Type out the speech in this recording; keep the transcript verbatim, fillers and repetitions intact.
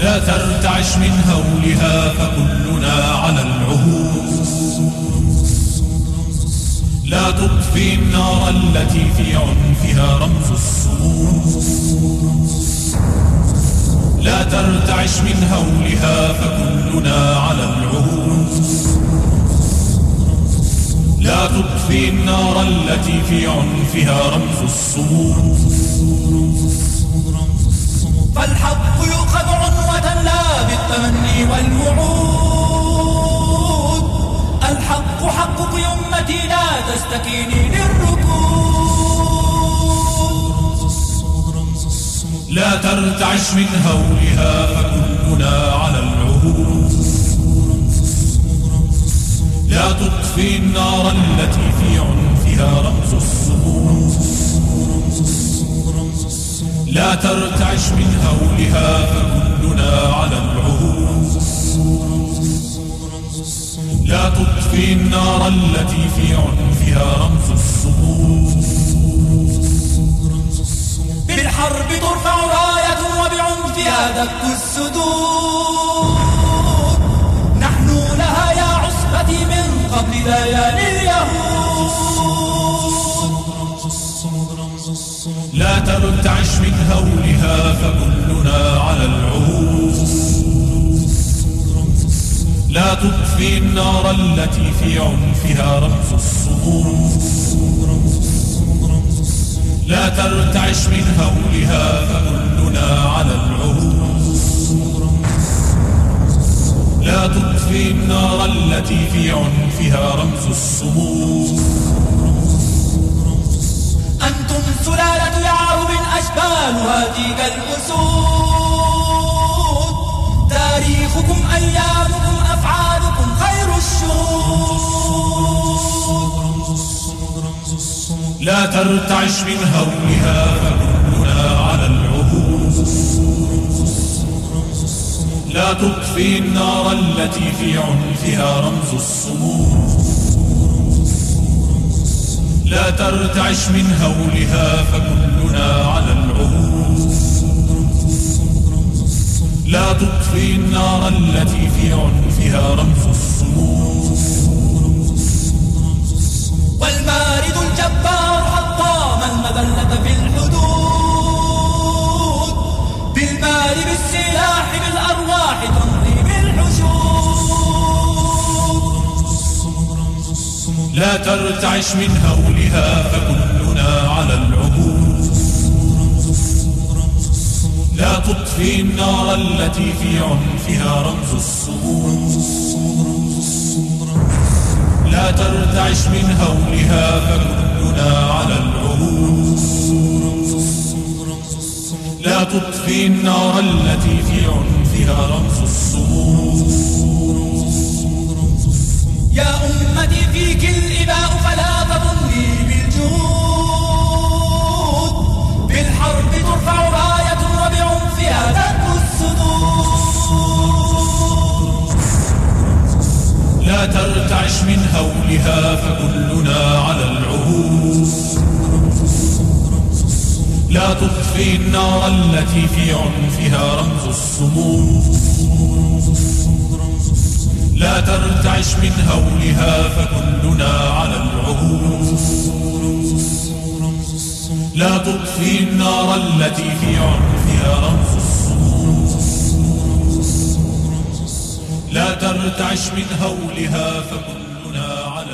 لا ترتعش من هولها فكلنا على العهود. لا تطفي النار التي في عنفها رمز الصمود. لا ترتعش من هولها فكلنا على العهود. لا تطفي النار التي في عنفها رمز الصمود. فالحق يؤخذ عنوة لا بالتمني والوعود. الحق حقك يمتي لا تستكيني للركود. لا ترتعش من هولها فكلنا على العهود. لا تطفي النار التي في عنفها رمز الصمود. لا ترتعش من هولها فكلنا على العهود. لا تطفي النار التي في عنفها رمز الصمود. بالحرب ترفع راية وبعنفها دك السدود. نحن لها يا عصبتي من قبل ليالي اليهود. لا ترتعش من هولها فكلنا على العهود. لا تطفي النار التي في عنفها رمز الصمود. لا ترتعش من هولها فكلنا على العهود. لا تطفي النار التي في عنفها رمز الصمود. أنتم سلالة يعرب أشبالها تلك الأسود. تاريخكم أيامكم أفعالكم خير الشهود. لا ترتعش من هولها فكلنا على العهود. لا تطفي النار التي في عنفها رمز الصمود. لا ترتعش من هولها فكلنا على العهود. لا تطفي النار التي في عنفها رمز الصمود. والمارد الجبار حطام المذلة في الحدود. بالمال بالسلاح بالأرواح تمضي بالحشود. لا ترتعش من هولها فكلنا على العهود. لا تطفي النار التي في عنفها رمز الصمود. لا ترتعش من هولها فكلنا على العهود. لا تطفي النار التي في عنفها رمز الصمود. يا أمتي فيك الإباء فلا تظني بالجهود. بالحرب ترفع راية وبعنفها دك السدود. لا ترتعش من هولها فكلنا على العهود. لا تطفي النار التي في عنفها رمز الصمود. لا ترتعش من هولها فكلنا على العهود. لا تطفي النار التي في عنفها رمز الصمود. لا ترتعش من هولها فكلنا على